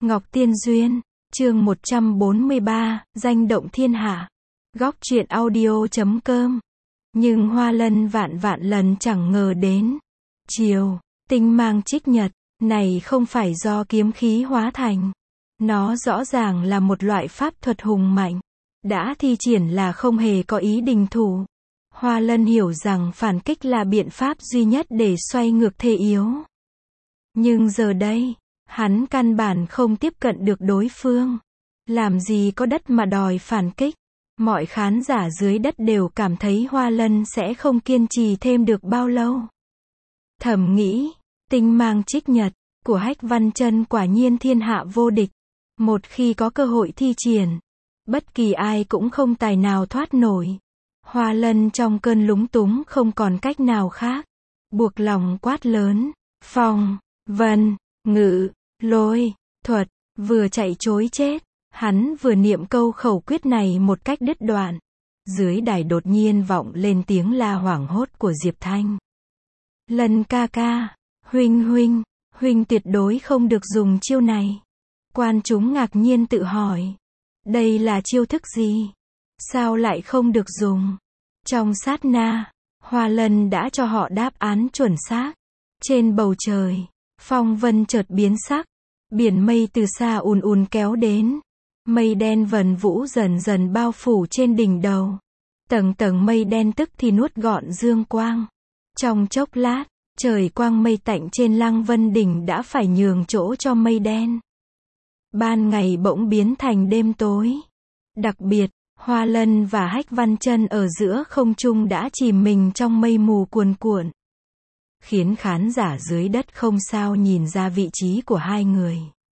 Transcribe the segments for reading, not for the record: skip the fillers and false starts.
Ngọc Tiên Duyên, chương 143, danh động thiên hạ. Góc truyện audio.com. Nhưng Hoa Lân vạn vạn lần chẳng ngờ đến. Chiều, tinh mang trích nhật, này không phải do kiếm khí hóa thành. Nó rõ ràng là một loại pháp thuật hùng mạnh. Đã thi triển là không hề có ý đình thủ. Hoa Lân hiểu rằng phản kích là biện pháp duy nhất để xoay ngược thế yếu. Nhưng giờ đây, hắn căn bản không tiếp cận được đối phương. Làm gì có đất mà đòi phản kích. Mọi khán giả dưới đất đều cảm thấy Hoa Lân sẽ không kiên trì thêm được bao lâu. Thầm nghĩ, tinh mang trích nhật của Hách Văn Chân quả nhiên thiên hạ vô địch. Một khi có cơ hội thi triển, bất kỳ ai cũng không tài nào thoát nổi. Hoa Lân trong cơn lúng túng không còn cách nào khác. Buộc lòng quát lớn, phong, vân, ngự, lôi, thuật, vừa chạy trối chết. Hắn vừa niệm câu khẩu quyết này một cách đứt đoạn. Dưới đài đột nhiên vọng lên tiếng la hoảng hốt của Diệp Thanh. Lân ca ca, huynh tuyệt đối không được dùng chiêu này. Quan chúng ngạc nhiên tự hỏi. Đây là chiêu thức gì? Sao lại không được dùng? Trong sát na, Hoa Lân đã cho họ đáp án chuẩn xác. Trên bầu trời, phong vân chợt biến sắc. Biển mây từ xa ùn ùn kéo đến. Mây đen vần vũ dần dần bao phủ trên đỉnh đầu. Tầng tầng mây đen tức thì nuốt gọn dương quang. Trong chốc lát, trời quang mây tạnh trên Lăng Vân đỉnh đã phải nhường chỗ cho mây đen. Ban ngày bỗng biến thành đêm tối. Đặc biệt, Hoa Lân và Hách Văn Chân ở giữa không trung đã chìm mình trong mây mù cuồn cuộn. Khiến khán giả dưới đất không sao nhìn ra vị trí của hai người.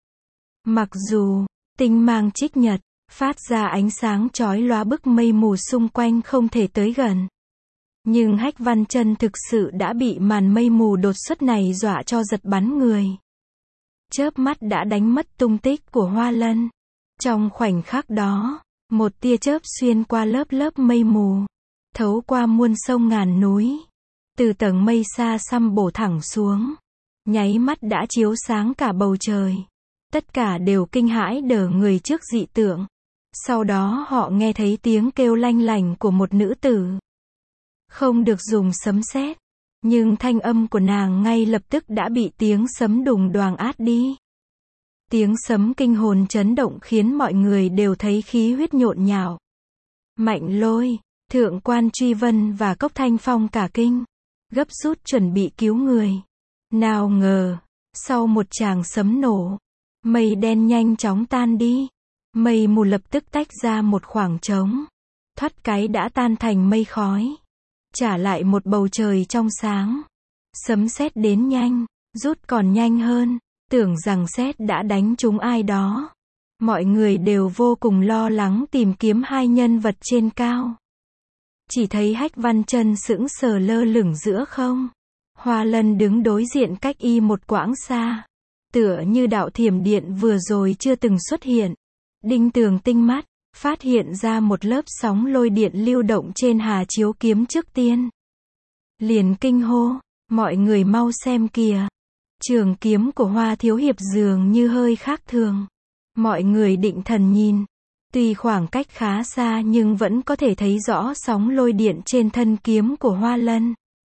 Mặc dù tinh mang trích nhật phát ra ánh sáng chói lóa bức mây mù xung quanh không thể tới gần. Nhưng Hách Văn Chân thực sự đã bị màn mây mù đột xuất này dọa cho giật bắn người. Chớp mắt đã đánh mất tung tích của Hoa Lân. Trong khoảnh khắc đó, một tia chớp xuyên qua lớp lớp mây mù, thấu qua muôn sông ngàn núi, từ tầng mây xa xăm bổ thẳng xuống, nháy mắt đã chiếu sáng cả bầu trời. Tất cả đều kinh hãi đờ người trước dị tượng. Sau đó họ nghe thấy tiếng kêu lanh lảnh của một nữ tử. Không được dùng sấm sét, nhưng thanh âm của nàng ngay lập tức đã bị tiếng sấm đùng đoàng át đi. Tiếng sấm kinh hồn chấn động khiến mọi người đều thấy khí huyết nhộn nhạo. Mạnh Lôi, Thượng Quan Truy Vân và Cốc Thanh Phong cả kinh, gấp rút chuẩn bị cứu người. Nào ngờ, sau một tràng sấm nổ, mây đen nhanh chóng tan đi. Mây mù lập tức tách ra một khoảng trống. Thoát cái đã tan thành mây khói. Trả lại một bầu trời trong sáng. Sấm sét đến nhanh, rút còn nhanh hơn. Tưởng rằng sét đã đánh trúng ai đó. Mọi người đều vô cùng lo lắng tìm kiếm hai nhân vật trên cao. Chỉ thấy Hách Văn Chân sững sờ lơ lửng giữa không. Hoa Lân đứng đối diện cách y một quãng xa. Tựa như đạo thiểm điện vừa rồi chưa từng xuất hiện. Đinh Tường tinh mắt, phát hiện ra một lớp sóng lôi điện lưu động trên Hà Chiếu kiếm trước tiên. Liền kinh hô, mọi người mau xem kìa. Trường kiếm của Hoa Thiếu Hiệp dường như hơi khác thường. Mọi người định thần nhìn. Tuy khoảng cách khá xa nhưng vẫn có thể thấy rõ sóng lôi điện trên thân kiếm của Hoa Lân.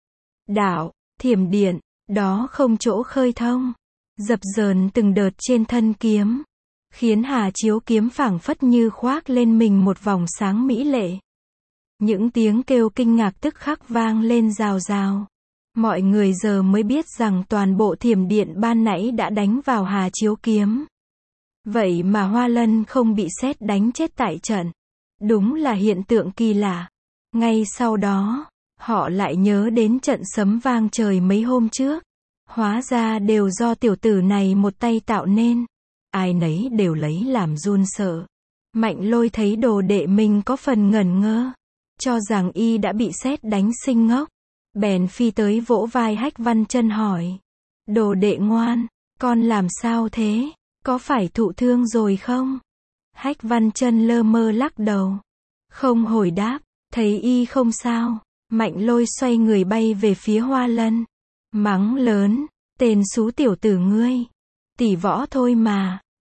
Đạo, thiểm điện, đó không chỗ khơi thông. Dập dờn từng đợt trên thân kiếm, khiến Hà Chiếu kiếm phảng phất như khoác lên mình một vòng sáng mỹ lệ. Những tiếng kêu kinh ngạc tức khắc vang lên rào rào. Mọi người giờ mới biết rằng toàn bộ thiểm điện ban nãy đã đánh vào Hà Chiếu kiếm. Vậy mà Hoa Lân không bị sét đánh chết tại trận. Đúng là hiện tượng kỳ lạ. Ngay sau đó, họ lại nhớ đến trận sấm vang trời mấy hôm trước. Hóa ra đều do tiểu tử này một tay tạo nên. Ai nấy đều lấy làm run sợ. Mạnh Lôi thấy đồ đệ mình có phần ngẩn ngơ, cho rằng y đã bị sét đánh sinh ngốc. Bèn phi tới vỗ vai Hách Văn Chân hỏi. Đồ đệ ngoan, con làm sao thế? Có phải thụ thương rồi không? Hách Văn Chân lơ mơ lắc đầu. Không hồi đáp, thấy y không sao. Mạnh Lôi xoay người bay về phía Hoa Lân. Mắng lớn, tên xú tiểu tử ngươi. Tỷ võ thôi mà.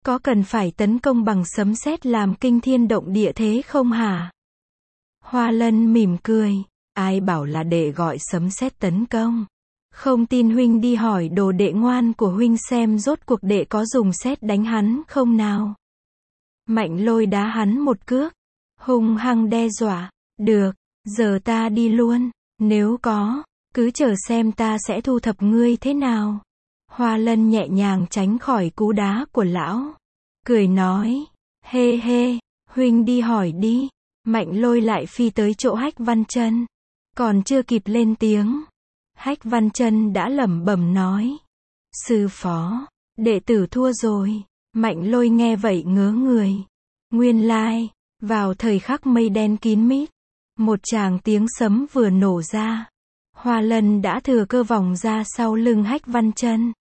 Có cần phải tấn công bằng sấm sét làm kinh thiên động địa thế không hả? Hoa Lân mỉm cười. Ai bảo là đệ gọi sấm sét tấn công. Không tin huynh đi hỏi đồ đệ ngoan của huynh xem rốt cuộc đệ có dùng sét đánh hắn không nào. Mạnh Lôi đá hắn một cước. Hung hăng đe dọa. Được, giờ ta đi luôn. Nếu có, cứ chờ xem ta sẽ thu thập ngươi thế nào. Hoa Lân nhẹ nhàng tránh khỏi cú đá của lão. Cười nói. Hê hê, huynh đi hỏi đi. Mạnh Lôi lại phi tới chỗ Hách Văn Chân. Còn chưa kịp lên tiếng, Hách Văn Chân đã lẩm bẩm nói. Sư phó, đệ tử thua rồi. Mạnh Lôi nghe vậy ngớ người. Nguyên lai, vào thời khắc mây đen kín mít, một tràng tiếng sấm vừa nổ ra. Hoa Lân đã thừa cơ vòng ra sau lưng Hách Văn Chân.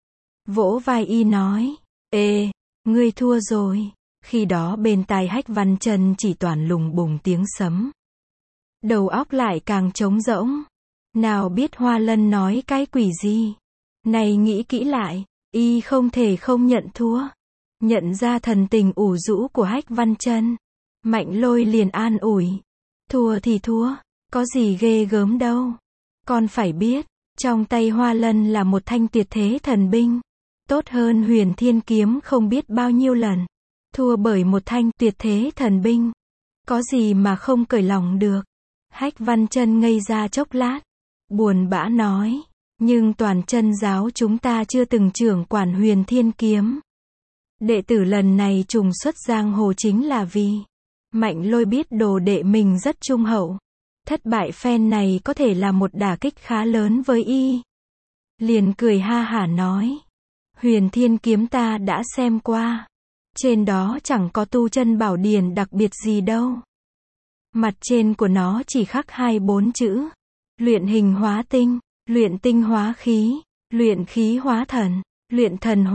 Vỗ vai y nói. Ê, ngươi thua rồi. Khi đó bên tai Hách Văn Chân chỉ toàn lùng bùng tiếng sấm. Đầu óc lại càng trống rỗng. Nào biết Hoa Lân nói cái quỷ gì. Này nghĩ kỹ lại, y không thể không nhận thua. Nhận ra thần tình ủ rũ của Hách Văn Chân, Mạnh Lôi liền an ủi. Thua thì thua, có gì ghê gớm đâu. Con phải biết, trong tay Hoa Lân là một thanh tuyệt thế thần binh. Tốt hơn Huyền Thiên Kiếm không biết bao nhiêu lần. Thua bởi một thanh tuyệt thế thần binh. Có gì mà không cởi lòng được. Hách Văn Chân ngây ra chốc lát. Buồn bã nói. Nhưng toàn chân giáo chúng ta chưa từng trưởng quản Huyền Thiên Kiếm. Đệ tử lần này trùng xuất giang hồ chính là vì Mạnh Lôi biết đồ đệ mình rất trung hậu. Thất bại phen này có thể là một đả kích khá lớn với y. Liền cười ha hả nói. Huyền Thiên Kiếm ta đã xem qua. Trên đó chẳng có tu chân bảo điển đặc biệt gì đâu. Mặt trên của nó chỉ khắc 2-4 chữ. Luyện hình hóa tinh, luyện tinh hóa khí, luyện khí hóa thần, luyện thần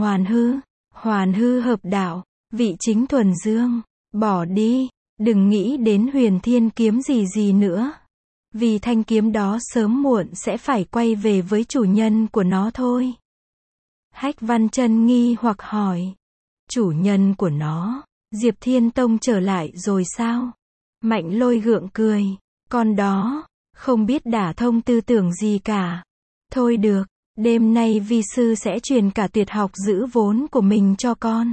hoàn hư hợp đạo, vị chính thuần dương. Bỏ đi, đừng nghĩ đến Huyền Thiên Kiếm gì nữa. Vì thanh kiếm đó sớm muộn sẽ phải quay về với chủ nhân của nó thôi. Hách Văn Chân nghi hoặc hỏi. Chủ nhân của nó, Diệp Thiên Tông trở lại rồi sao? Mạnh Lôi gượng cười. Con đó, không biết đả thông tư tưởng gì cả. Thôi được, đêm nay vi sư sẽ truyền cả tuyệt học giữ vốn của mình cho con.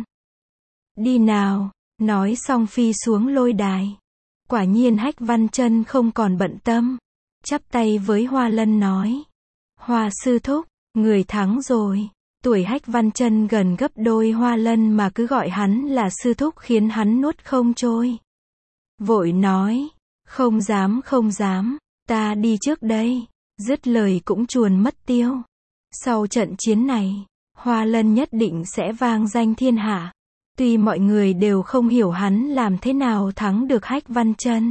Đi nào, nói xong phi xuống lôi đài. Quả nhiên Hách Văn Chân không còn bận tâm. Chắp tay với Hoa Lân nói. Hoa sư thúc, người thắng rồi. Tuổi Hách Văn Chân gần gấp đôi Hoa Lân mà cứ gọi hắn là sư thúc khiến hắn nuốt không trôi. Vội nói. Không dám, ta đi trước đây. Dứt lời cũng chuồn mất tiêu. Sau trận chiến này, Hoa Lân nhất định sẽ vang danh thiên hạ. Tuy mọi người đều không hiểu hắn làm thế nào thắng được Hách Văn Chân.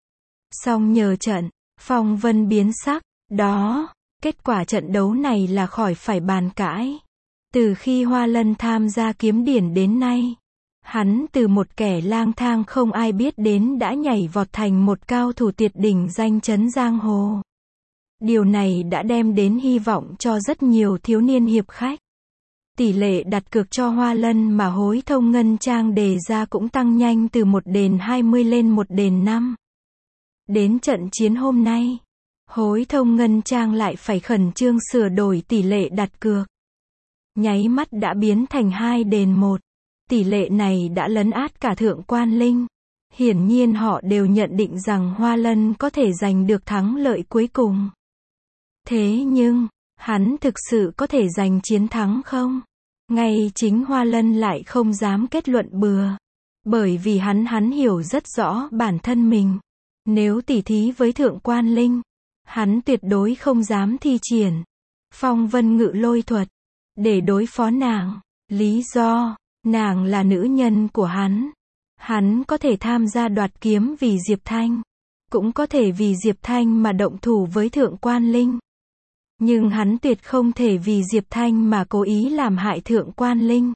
Song nhờ trận, phong vân biến sắc. Đó, kết quả trận đấu này là khỏi phải bàn cãi. Từ khi Hoa Lân tham gia kiếm điển đến nay, hắn từ một kẻ lang thang không ai biết đến đã nhảy vọt thành một cao thủ tuyệt đỉnh danh chấn giang hồ. Điều này đã đem đến hy vọng cho rất nhiều thiếu niên hiệp khách. Tỷ lệ đặt cược cho Hoa Lân mà Hối Thông Ngân Trang đề ra cũng tăng nhanh từ 1/20 lên 1/5. Đến trận chiến hôm nay, Hối Thông Ngân Trang lại phải khẩn trương sửa đổi tỷ lệ đặt cược. Nháy mắt đã biến thành 2/1. Tỷ lệ này đã lấn át cả Thượng Quan Linh. Hiển nhiên họ đều nhận định rằng Hoa Lân có thể giành được thắng lợi cuối cùng. Thế nhưng, hắn thực sự có thể giành chiến thắng không? Ngay chính Hoa Lân lại không dám kết luận bừa. Bởi vì hắn hiểu rất rõ bản thân mình. Nếu tỉ thí với Thượng Quan Linh, hắn tuyệt đối không dám thi triển Phong Vân Ngự Lôi thuật để đối phó nàng. Lý do, nàng là nữ nhân của hắn. Hắn có thể tham gia đoạt kiếm vì Diệp Thanh, cũng có thể vì Diệp Thanh mà động thủ với Thượng Quan Linh. Nhưng hắn tuyệt không thể vì Diệp Thanh mà cố ý làm hại Thượng Quan Linh.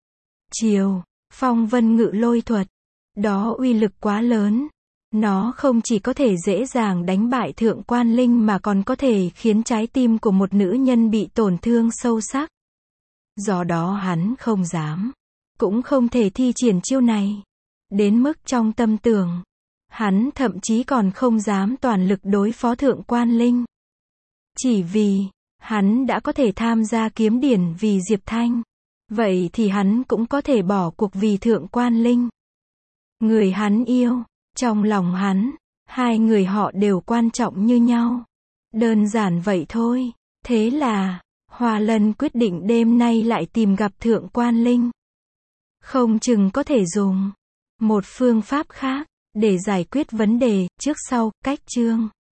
Phong Vân Ngự Lôi thuật, đó uy lực quá lớn. Nó không chỉ có thể dễ dàng đánh bại Thượng Quan Linh mà còn có thể khiến trái tim của một nữ nhân bị tổn thương sâu sắc. Do đó hắn không dám cũng không thể thi triển chiêu này. Đến mức trong tâm tưởng, hắn thậm chí còn không dám toàn lực đối phó Thượng Quan Linh. Chỉ vì, hắn đã có thể tham gia kiếm điển vì Diệp Thanh. Vậy thì hắn cũng có thể bỏ cuộc vì Thượng Quan Linh. Người hắn yêu, trong lòng hắn, hai người họ đều quan trọng như nhau. Đơn giản vậy thôi. Thế là, Hoa Lân quyết định đêm nay lại tìm gặp Thượng Quan Linh. Không chừng có thể dùng một phương pháp khác để giải quyết vấn đề, trước sau, cách chương.